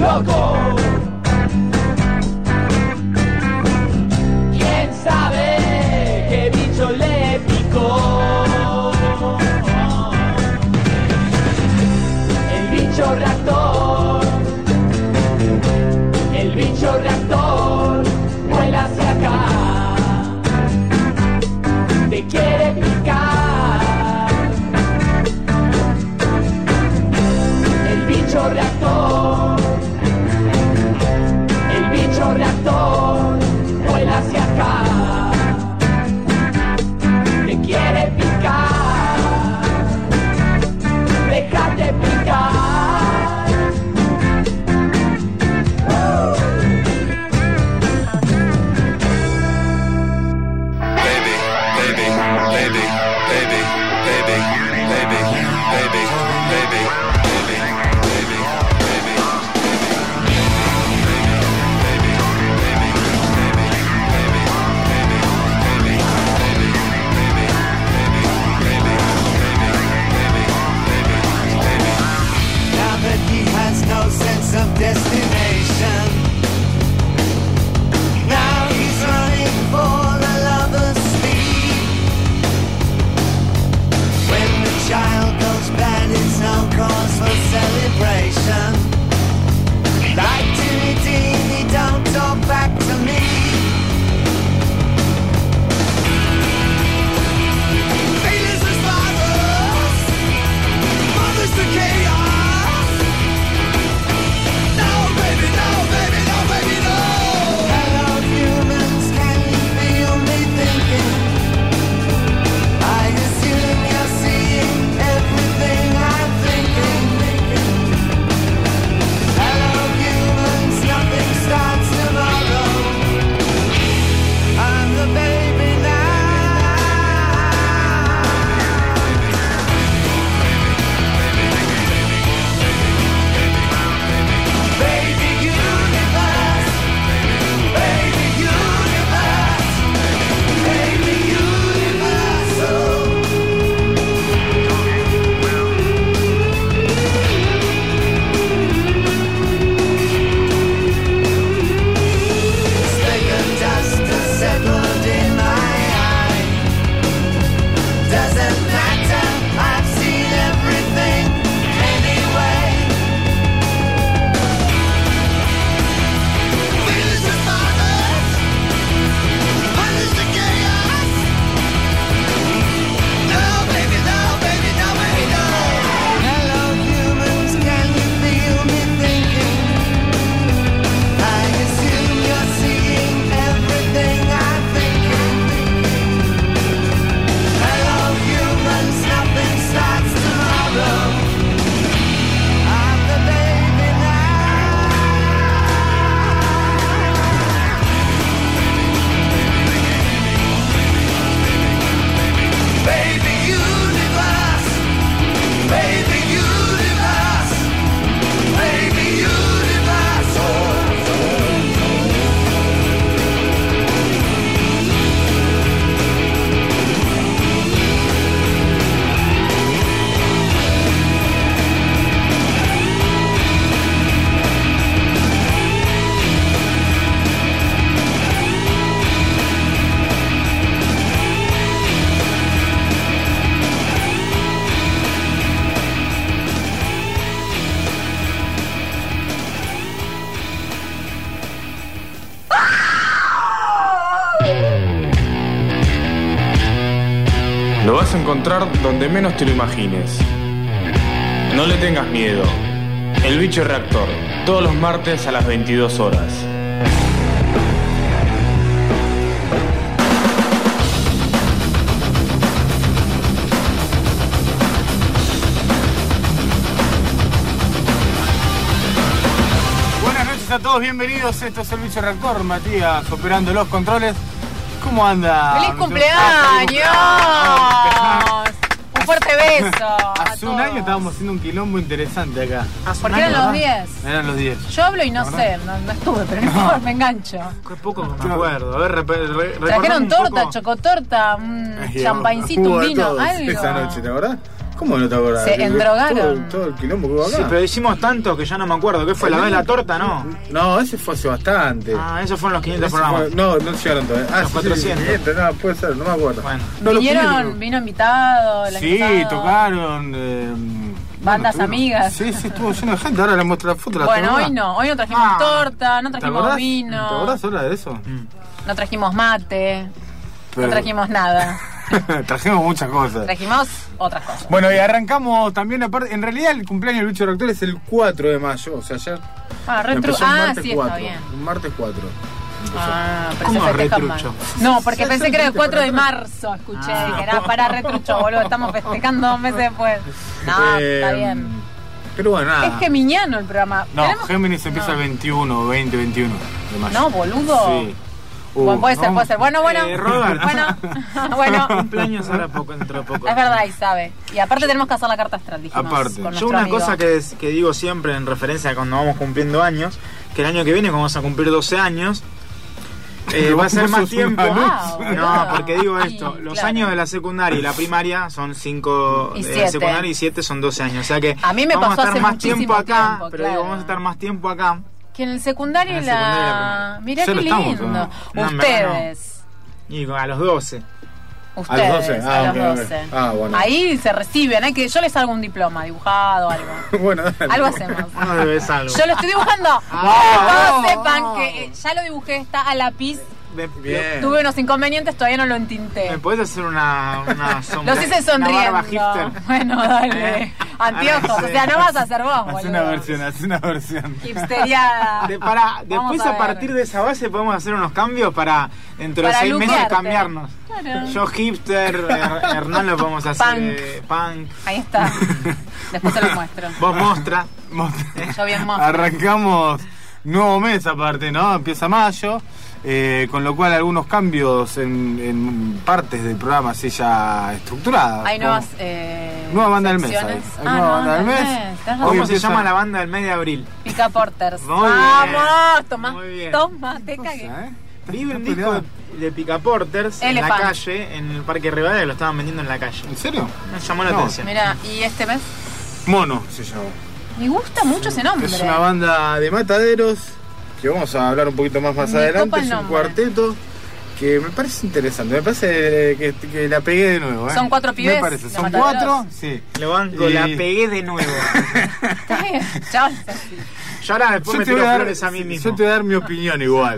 loco. ¿Quién sabe qué bicho le picó? El bicho reactor. El bicho reactor vuela hacia acá. Te quiere picar. El bicho reactor. El bicho reactor vuela hacia acá. Te quiere picar. Déjate picar. Of destination. Now he's running for the lover's speed. When the child goes bad, it's no cause for celebration. Like Timmy Dean, he don't talk back to me. Failures as fathers, mothers to chaos. Lo vas a encontrar donde menos te lo imagines. No le tengas miedo. El bicho reactor, todos los martes a las 22 horas. Buenas noches a todos, bienvenidos. Esto es el bicho reactor, Matías operando los controles. ¿Cómo anda? ¡Feliz cumpleaños! Un fuerte beso. Hace un año estábamos haciendo un quilombo interesante acá. Porque eran los 10. Eran los 10. Yo hablo y no sé, no estuve, pero no, me engancho. Qué poco me acuerdo. A ver, trajeron torta, chocotorta, un champancito, un vino, algo. Esa noche, ¿te acordás? ¿Cómo no te acordás? Se endrogaron. Todo el quilombo que hubo acá. Sí, pero hicimos tanto que ya no me acuerdo. ¿Qué fue? ¿La vez la torta? No. No, ese fue hace bastante. Ah, esos fueron los 500 Ese programas. no llegaron todavía. Los 400. 500, no, puede ser, no me acuerdo. Bueno. No, los 500. Vino invitado. el año Sí, pasado. tocaron. Bandas amigas. Sí, estuvo lleno de gente. Ahora les muestro la foto. Bueno, hoy no trajimos torta, no ¿Te trajimos acordás? vino, ¿Te acordás ahora de eso? no trajimos mate, Pero- no trajimos nada. Trajimos muchas cosas. Trajimos otras cosas. Bueno, y arrancamos también, aparte, en realidad el cumpleaños del Bicho Rector es el 4 de mayo, o sea, ayer empezó el martes sí, 4. está bien. El martes 4. Pero ¿Cómo se festeja retrucho? más. No, porque Ya pensé que era el dijiste 4 de para marzo, escuché, que era para retrucho, boludo, estamos festejando 2 meses después. No, está bien. Pero bueno, nada. Es geminiano el programa. No, ¿Tenemos? Géminis empieza el 21, 20, 21 de mayo. No, boludo. Sí. Bueno, puede ser. Bueno, Robert. bueno. Cumpleaños ahora poco, dentro de poco. Es verdad, y sabe. Y aparte tenemos que hacer la carta astral, dijimos. Aparte. con Yo nuestro una amigo. cosa que digo siempre en referencia a cuando vamos cumpliendo años, que el año que viene vamos a cumplir 12 años, va a ser Vos más sos tiempo. una luz. No, porque digo Sí, esto, los claro. años de la secundaria y la primaria son 5 Y de 7. secundaria y 7 son 12 años. O sea que A mí me vamos pasó a estar hace más muchísimo tiempo acá, tiempo, pero claro. digo, vamos a estar más tiempo acá. Que en el secundario y En el secundario y la la... Mirá Ya qué lo estamos, lindo. ¿o no? No, en verdad Ustedes. Y a los 12. Ustedes, A los 12, a los ok, ok. 12. Ah, bueno. Ahí se reciben, hay que yo les hago un diploma dibujado, algo. Bueno, dale. Algo hacemos. No debes algo. Yo lo estoy dibujando. Todos sepan que ya lo dibujé, está a lápiz. Bien. Tuve unos inconvenientes, todavía no lo entinté. ¿Me podés hacer una sombra? Los hice Una barba sonriendo. hipster. Bueno, dale. Anteojos, o sea, no vas a ser vos, Haz boludo. una versión. Hipsteriada. Después Vamos a ver. partir de esa base podemos hacer unos cambios para dentro de Para 6 meses luquearte. cambiarnos. Claro. Yo hipster, Hernán lo podemos hacer punk. Ahí está. Después te lo muestro. Vos mostra. Yo bien mostra. Arrancamos nuevo mes aparte, ¿no? Empieza mayo, con lo cual algunos cambios en partes del programa así ya estructuradas. Hay nuevas nueva banda del mes. secciones. Hay nueva banda del mes. Tenés razón. ¿Cómo se empieza- llama la banda del mes de abril? Pica Porters. Muy bien. Vamos, toma. Muy bien. Toma, te cagué. Vi un Está disco peleado. de Pica Porters en la Elephant. calle, en el Parque Rivadavia, que lo estaban vendiendo en la calle. ¿En serio? Me llamó la No. atención. Mira, y este mes Mono se llama. me gusta mucho ese nombre. Es una banda de mataderos que vamos a hablar un poquito más Me adelante. copa el Es un nombre. cuarteto que me parece interesante. Me parece que la pegué de nuevo. Son 4 pibes Me parece. de Son Mataderos. 4, sí. Lo banco, Y- la pegué de nuevo. Está bien, ya vas así. Yo ahora después Yo me te, voy tiro a dar, flores a mí mismo. yo te voy a dar mi opinión igual.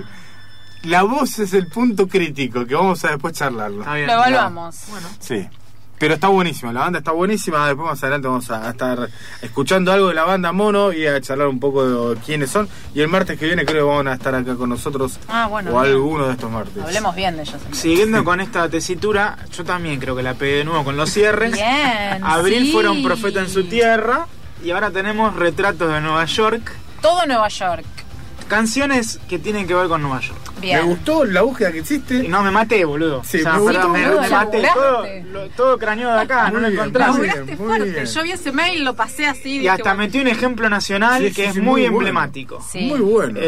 La voz es el punto crítico que vamos a después charlarlo. Está bien. Lo evaluamos. Sí. Pero está buenísima, la banda está buenísima. Después más adelante vamos a estar escuchando algo de la banda Mono y a charlar un poco de quiénes son. Y el martes que viene creo que van a estar acá con nosotros. Ah, bueno, o bien. alguno de estos martes. Hablemos bien de ellos. entonces. Siguiendo con esta tesitura, yo también creo que la pegué de nuevo con los cierres. Bien. Abril sí. fuera un profeta en su tierra. Y ahora tenemos retratos de Nueva York. Todo Nueva York. Canciones que tienen que ver con Nueva York. Bien. Me gustó la búsgeda que Y hiciste. no, me maté, boludo. Sí, me gustó, me boludo, maté. laburaste. Todo craneado de acá, no Muy lo bien, encontrás. muy bien. Laburaste fuerte. bien. Yo vi ese mail, lo pasé así. Y dije, hasta bueno. metí un ejemplo nacional Sí, que sí, es sí, muy muy bueno. emblemático. Sí. Muy bueno.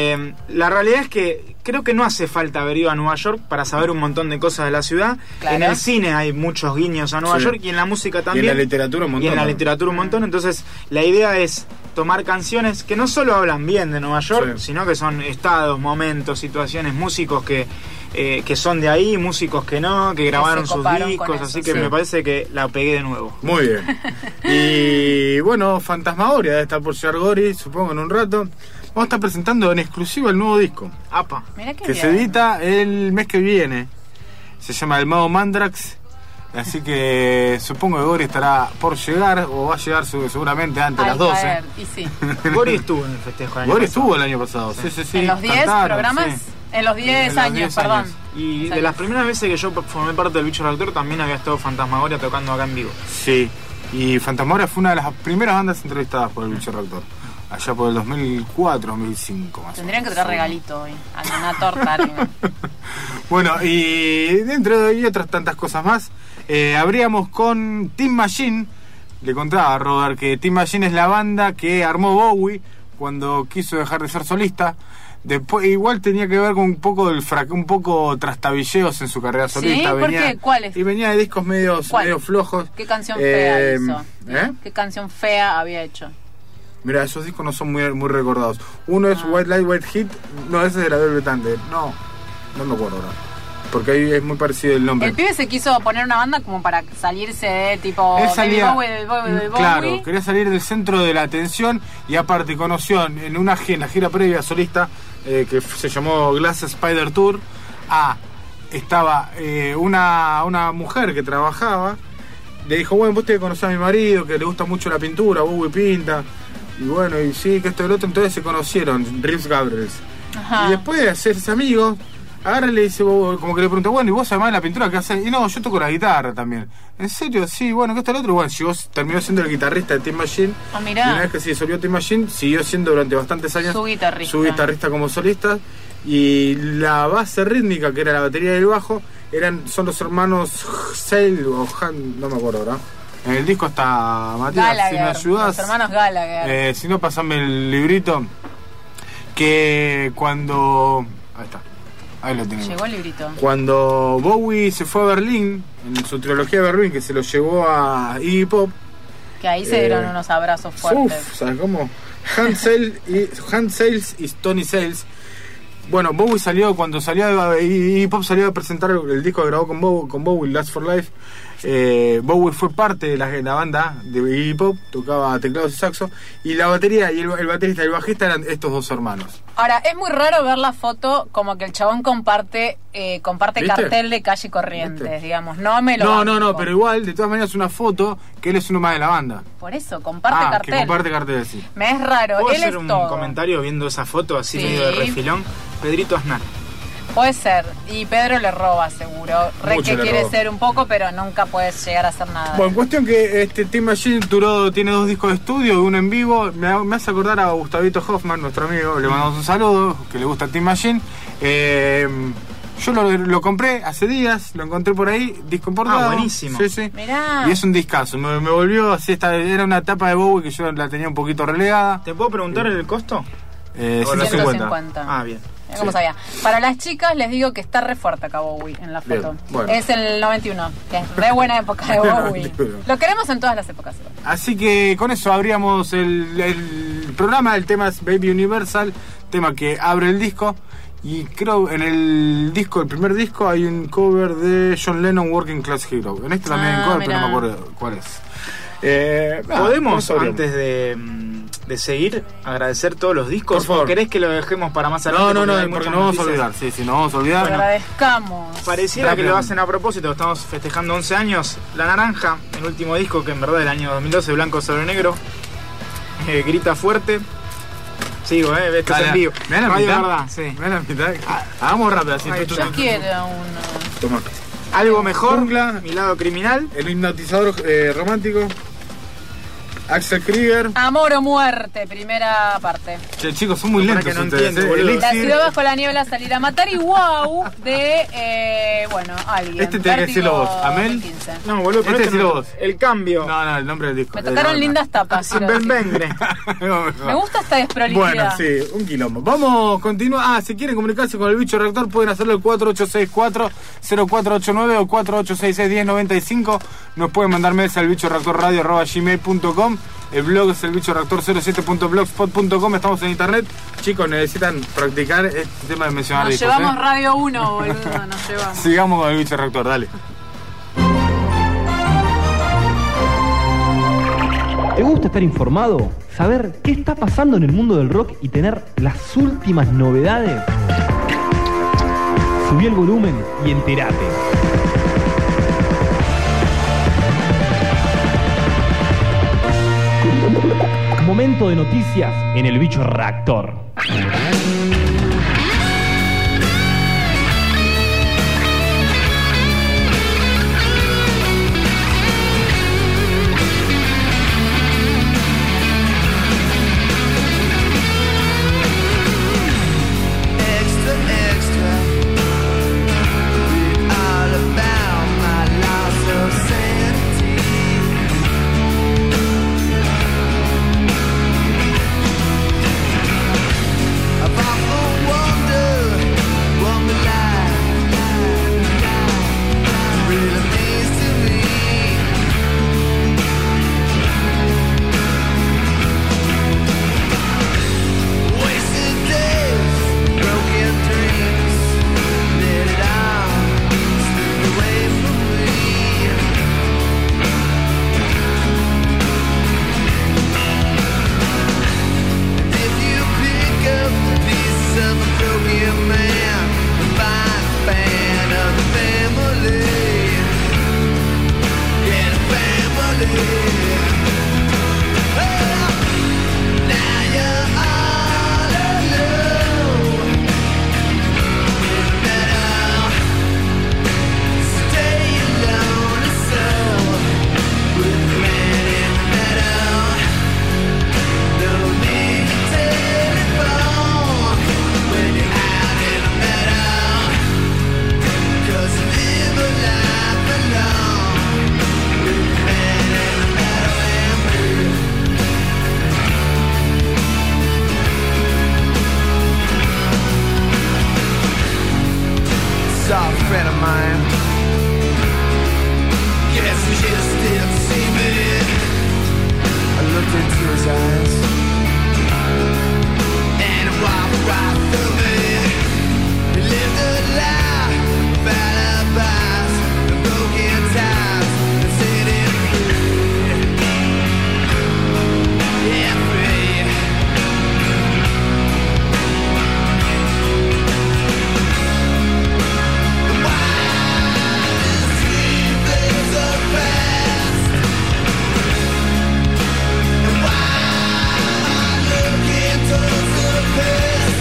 La realidad es que creo que no hace falta haber ido a Nueva York para saber un montón de cosas de la ciudad. Claro. En el cine hay muchos guiños a Nueva Sí. York y en la música y también. en la literatura un montón. Y en la ¿no? literatura un montón. Entonces, la idea es tomar canciones que no solo hablan bien de Nueva York, Sí. sino que son estados, momentos, situaciones, músicos que son de ahí, músicos que no, que grabaron se sus coparon discos. con eso, Así que sí. me parece que la pegué de nuevo. Muy bien. Y bueno, Fantasmagoria debe estar por llegar Gori, supongo en un rato. Vamos a estar presentando en exclusiva el nuevo disco Apa. Mirá qué que bien. se edita el mes que viene. Se llama El Mago Mandrax. Así que supongo que Gori estará por llegar o va a llegar seguramente antes de las 12. caer, y sí. Gori estuvo en el festejo. el año Gori pasado. estuvo el año pasado. Sí, sí, sí. En los 10 cantaron, programas. sí. En los 10 En los años, 10 perdón. años. Y de las primeras veces que yo formé parte del Bicho Reactor también había estado Fantasmagoria tocando acá en vivo. Sí. Y Fantasmagoria fue una de las primeras bandas entrevistadas por el Bicho Reactor. Allá por el 2004, 2005 más o Tendrían que menos. traer regalito hoy. Alguna torta, algo. Bueno, y dentro de y otras tantas cosas más, abríamos con Team Machine. Le contaba a Robert que Team Machine es la banda que armó Bowie cuando quiso dejar de ser solista. Después, igual tenía que ver con un poco trastabilleos en su carrera solista. ¿Sí? ¿Por qué? ¿Cuáles? Y venía de discos medio flojos. ¿Qué canción fea hizo? ¿Eh? ¿Qué canción fea había hecho? Mira, esos discos no son muy recordados. Uno es White Light, White Heat. No, ese es de la Velvet Under. No me acuerdo ahora. Porque ahí es muy parecido el nombre. El pibe se quiso poner una banda como para salirse de tipo Él salía, David Bowie. Claro, quería salir del centro de la atención y aparte conoció en la gira previa solista que se llamó Glass Spider Tour. Estaba una mujer que trabajaba. Le dijo, bueno, vos tenés que conocer a mi marido, que le gusta mucho la pintura, Bowie pinta. Y bueno, y sí, que esto y el otro. Entonces se conocieron, Reeves Gabrels. Ajá. Y después de hacerse amigos, agarra y le dice, como que le pregunta, bueno, ¿y vos además de la pintura qué haces? Y no, yo toco la guitarra también. ¿En serio? Sí, bueno, ¿qué está el otro? Bueno, terminó siendo el guitarrista de Tin Machine. Mirá. Y una vez que se disolvió Tin Machine, siguió siendo durante bastantes años su guitarrista como solista. Y la base rítmica, que era la batería y el bajo, son los hermanos Sale o Han, no me acuerdo ahora. En el disco está Matías, Gallagher, si me ayudas. los hermanos Gallagher. Si no, pasame el librito. Que cuando... Ahí está. Ahí lo tenemos. Llegó el librito. Cuando Bowie se fue a Berlín, en su trilogía de Berlín, que se lo llevó a Iggy Pop. Que ahí se dieron unos abrazos fuertes. ¿Sabes cómo? Hans Sales y Tony Sales. Bueno, Bowie cuando salió Iggy Pop salió a presentar el disco que grabó con Bowie, Last for Life. Bowie fue parte de la banda de Iggy Pop, tocaba teclados y saxo, y la batería y el baterista y el bajista eran estos dos hermanos. Ahora, es muy raro ver la foto como que el chabón comparte cartel de Calle Corrientes, ¿Viste? digamos. No, pero igual, de todas maneras, una foto que él es uno más de la banda. Por eso, comparte cartel. Que comparte cartel, sí. Me es raro, ¿Puedo él hacer es un todo. comentario viendo esa foto así Sí. medio de refilón? Pedrito Aznar. Puede ser, y Pedro le roba seguro. Mucho Que le quiere roba. ser un poco, pero nunca puedes llegar a hacer nada. Bueno, cuestión que Tin Machine tiene 2 discos de estudio y uno en vivo. Me hace acordar a Gustavito Hoffman, nuestro amigo, le mandamos un saludo, que le gusta Tin Machine. Yo lo compré hace días, lo encontré por ahí, disco importado. Buenísimo. Sí. Mirá. Y es un discazo, me volvió así, era una etapa de Bowie que yo la tenía un poquito relegada. ¿Te puedo preguntar el costo? 150. Bien. Mira cómo sabía. Para las chicas les digo que está re fuerte acá Bowie en la foto. Bien, bueno. Es el 91, que es re buena época de Bowie. Lo queremos en todas las épocas. Así que con eso abríamos el programa. El tema es Baby Universal, tema que abre el disco. Y creo en el primer disco, hay un cover de John Lennon, Working Class Hero. En este también hay un cover, mirá. pero no me acuerdo cuál es. ¿Podemos, con eso antes de seguir, agradecer todos los discos? Por favor. ¿O querés que lo dejemos para más adelante? No, hay porque muchas nos vamos a noticias? olvidar. Sí, nos vamos a olvidar. Bueno, agradezcamos. Pareciera que lo Rápido. hacen a propósito, estamos festejando 11 años. La Naranja, el último disco que en verdad del año 2012, blanco sobre negro. Grita fuerte. Sigo, esto es en vivo. ¿Me da la Radio mitad? verdad, sí. ¿Me da la mitad? Hagamos rápido así. Yo quiero uno. Toma. Algo mejor, Jungla. Mi lado criminal. El hipnotizador romántico. Axel Krieger. Amor o muerte, primera parte. Che, chicos, son muy Para lentos que no ustedes, entiendo, boludo. La Elixir. ciudad bajo la niebla, salir a matar y wow de alguien. Este tenés que decirlo vos. Amel. 2015. No, boludo, pero Este esto decilo no- vos. El cambio. No, el nombre del disco. Me tocaron lindas tapas. quiero decir. Benvengre. Me gusta esta desprolijidad. Bueno, sí, un quilombo. Vamos a continuar. Si quieren comunicarse con el bicho reactor, pueden hacerlo al 4864-0489 o 4866-1095. Nos pueden mandar mails al bichoreactorradio@gmail.com. El blog es el bichoreactor07.blogspot.com. Estamos en internet. Chicos, necesitan practicar este tema de mencionar Nos discos, llevamos Radio 1, boludo, nos llevamos. Sigamos con el bicho reactor, dale. ¿Te gusta estar informado? ¿Saber qué está pasando en el mundo del rock y tener las últimas novedades? Subí el volumen y entérate. Momento de noticias en el bicho reactor. Extra, extra. Read all about my loss of sanity. I've often mind. Guess you just didn't see me. I looked into his eyes. And it walked right through me. You lived a lie of alibis and broken ties and set it free. Yeah, free. The wild and sweet things are past. And while I look into the past,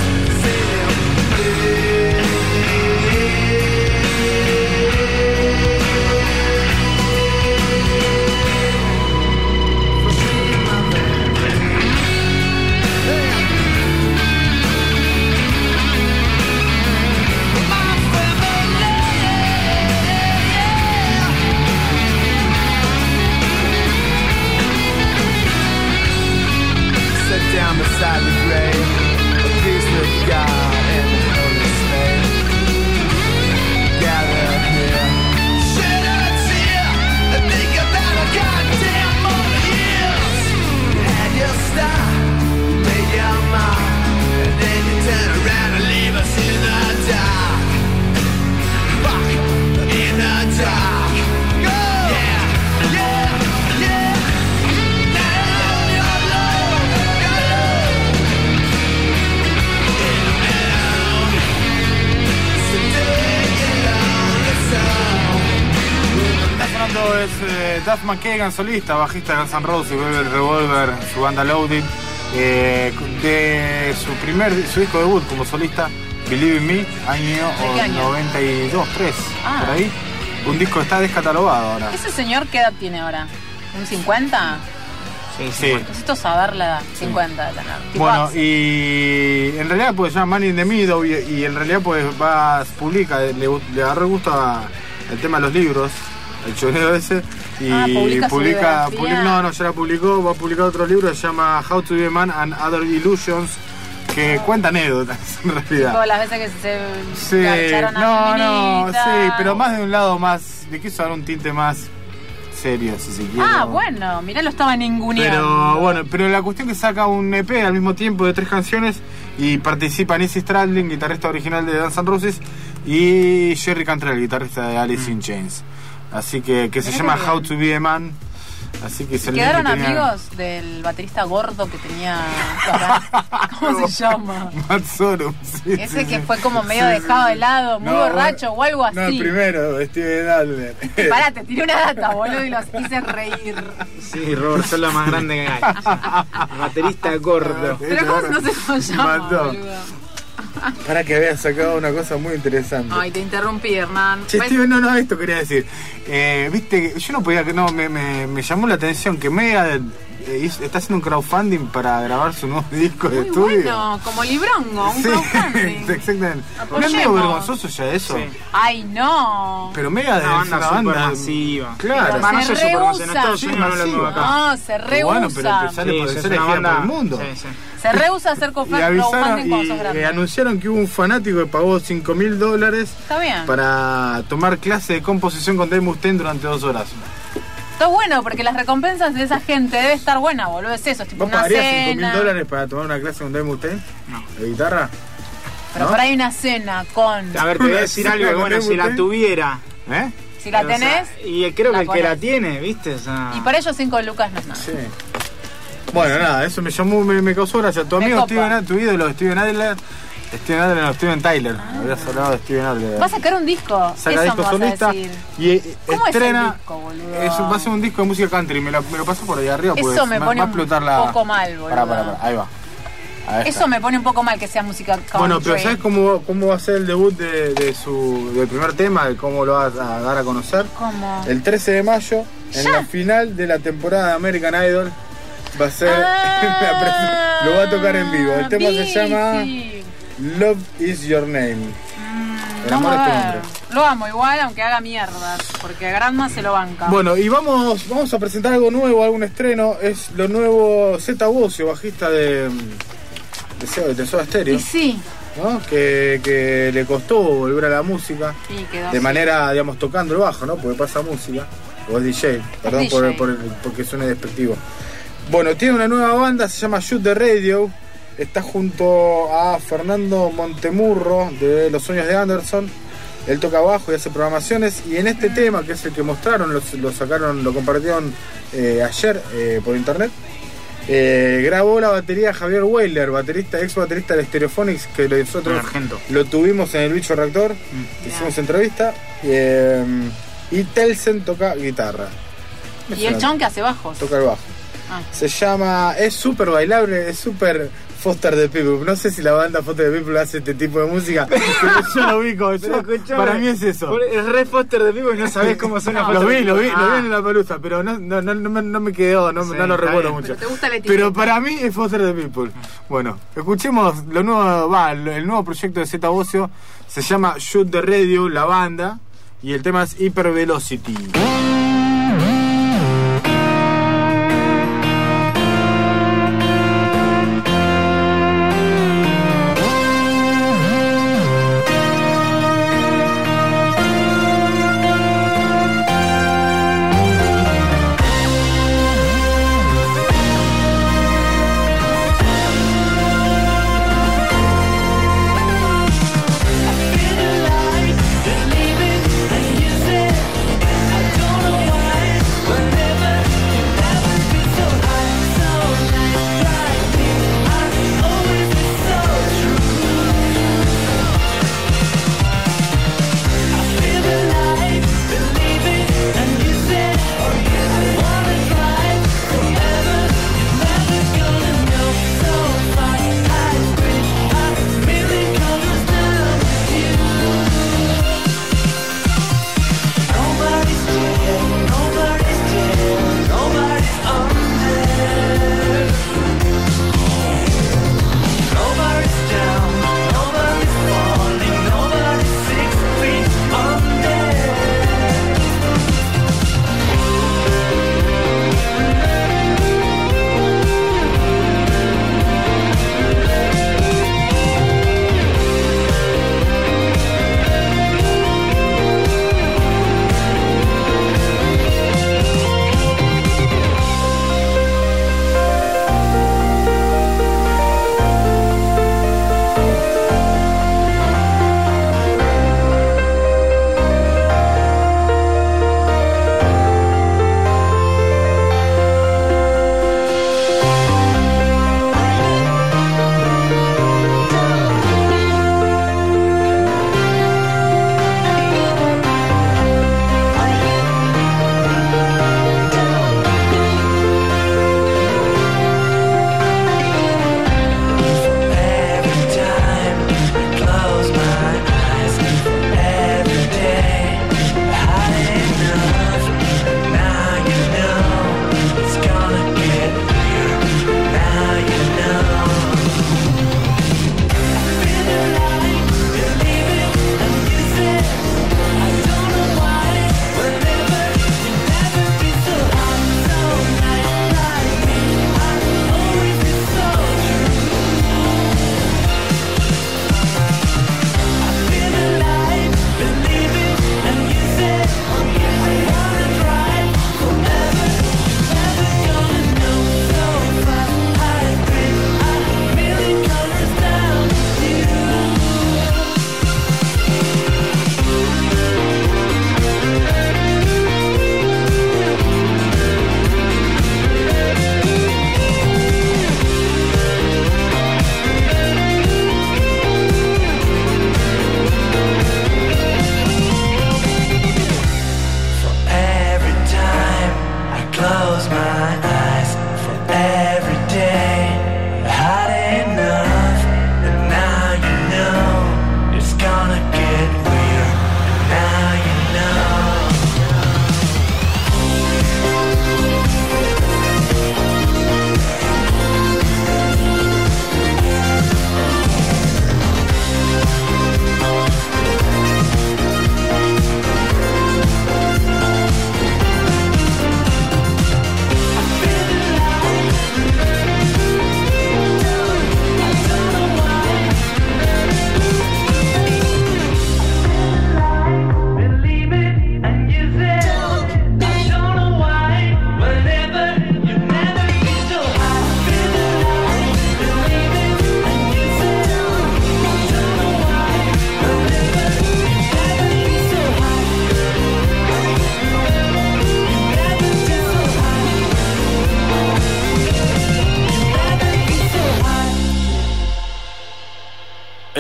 sit down beside the grave, a peace with God and the Holy Spirit. Gather up here, shed a tear, and think about a goddamn more years. You had your start, you made your mark, and then you turn around and leave us in the dark. Fuck, in the dark. Go! Yeah, yeah, yeah. Now you're alone, you're alone. In the middle, sitting alone, it's all. Está sonando es Duff McKagan, solista, bajista de Guns N' Roses, Velvet Revolver, su banda Loaded, de su disco debut como solista, Believe in Me, año qué año? 92, 3, Ah. por ahí. Un disco que está descatalogado ahora. ¿Ese señor qué edad tiene ahora? ¿Un 50? Sí. Necesito saber la edad. 50 de tener. Tipo Bueno, Axel. y en realidad pues se llama Man in the Middle y en realidad pues publica, le agarró el gusto al tema de los libros, el choneo ese, y publica su biografía. ya la publicó, va a publicar otro libro que se llama How to Be a Man and Other Illusions, que cuenta anécdotas en realidad. Tipo las veces que se Sí, garcharon a no, minita. sí, pero más de un lado más, le quiso dar un tinte más serio, si se quiere. Ah, bueno, mirá, lo estaba ninguneando. Pero bueno, pero la cuestión que saca un EP al mismo tiempo de 3 canciones y participa Izzy Stradlin, guitarrista original de Guns N' Roses, y Jerry Cantrell, guitarrista de Alice in Chains. Así que se Mirá llama qué How bien. to Be a Man. Así que es el ¿Quedaron link que tenía- amigos del baterista gordo que tenía... ¿Cómo se llama? Matt Sorum, sí, Ese sí, que sí. fue como medio Sí, dejado sí. de lado, muy No, borracho o algo así. No, el primero, Steven Adler. Pará, te tiré una data, boludo, y los hice reír. Sí, Robert, sos la más grande que hay. El baterista gordo. Pero ¿cómo no sé cómo se llama, Mató. boludo? Para que había sacado una cosa muy interesante. Ay, te interrumpí, Hernán. Che, Steven, no, esto quería decir. Viste, yo no podía, me llamó la atención que Megadeth está haciendo un crowdfunding para grabar su nuevo disco de Muy estudio. bueno, como Librongo, un Sí, crowdfunding. exactamente. ¿No es medio Apoyemos. vergonzoso ya eso? Sí. Ay, no. Pero Megadeth Una es banda una banda supermasiva. Claro. Pero Va, no se sé, supermasiva, en Estados rehúsa. Unidos no lo tengo acá. No, se rehúsa. Bueno, pero te sale por Sí, ser es una gira por banda. el mundo. Sí, sí. Se rehúsa a hacer Y crowdfunding avisaron cuando sos y grande. anunciaron que hubo un fanático que pagó $5.000 Está bien. para tomar clase de composición con Dave Mustaine durante 2 horas. Está bueno, porque las recompensas de esa gente debe estar buena, boludo. Es eso, es tipo ¿Vos una pagarías cena. $5.000 para tomar una clase con Dave Mustaine? No. ¿De guitarra? Pero ¿no? por ahí una cena con... A ver, te voy a decir algo, que bueno, si la tuviera. ¿Eh? Si la o sea, tenés... y creo que la el que la ponés. tiene, ¿viste? O sea, Y para ellos 5 lucas no es nada. Sí. Bueno, nada, eso me llamó, me causó gracia. Tu Me amigo copa. Steven Adler, tu ídolo Steven Adler, Steven Tyler, habías hablado de Steven Adler. Va a sacar un disco. Saca Eso disco me vas a solista decir. y ¿Cómo es el estrena. disco, boludo? Va a ser un disco de música country, me lo paso por ahí arriba. Eso porque me va pone a explotar la. un poco mal, boludo. Pará, ahí va. Ahí está. Eso me pone un poco mal que sea música country. Bueno, pero ¿sabes cómo va a ser el debut del primer tema? De cómo lo vas a dar a conocer. ¿Cómo? El 13 de mayo, en ¿Ya? la final de la temporada de American Idol, va a ser. Lo va a tocar en vivo. El tema se llama Love is Your Name. El amor es tu nombre. Lo amo igual, aunque haga mierdas, porque a Grandma se lo banca. Bueno, y vamos a presentar algo nuevo, algún estreno. Es lo nuevo Zeta Bosio, bajista de Soda Stereo. Y sí, ¿no? Que le costó volver a la música Y quedó de así. manera, digamos, tocando el bajo, ¿no? Porque pasa música. O es DJ, perdón DJ. porque suene despectivo. Bueno, tiene una nueva banda, se llama Shoot the Radio. Está junto a Fernando Montemurro de Los Sueños de Anderson. Él toca bajo y hace programaciones. Y en este tema, que es el que mostraron, lo compartieron ayer por internet. Grabó la batería Javier Weiler, ex baterista de Stereophonics, que nosotros Argento. lo tuvimos en el Bicho Reactor. Hicimos entrevista. Y Telsen toca guitarra. Y el chon que hace bajos. Toca el bajo. Ah. Se llama, es súper bailable, es súper Foster the People. No sé si la banda Foster the People hace este tipo de música, pero yo lo ubico. Para mí es eso. Es re Foster de Vivo y no sabés cómo suena No. Foster Lo the vi People. en la pelusa, pero no me quedó, no Sí, lo está recuerdo bien. mucho. Pero te gusta la etiqueta. Pero para mí es Foster the People. Bueno, escuchemos el nuevo proyecto de Zeta Bocio. Se llama Shoot the Radio, la banda, y el tema es Hyper Velocity. Living, and you said I don't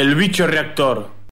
El bicho reactor.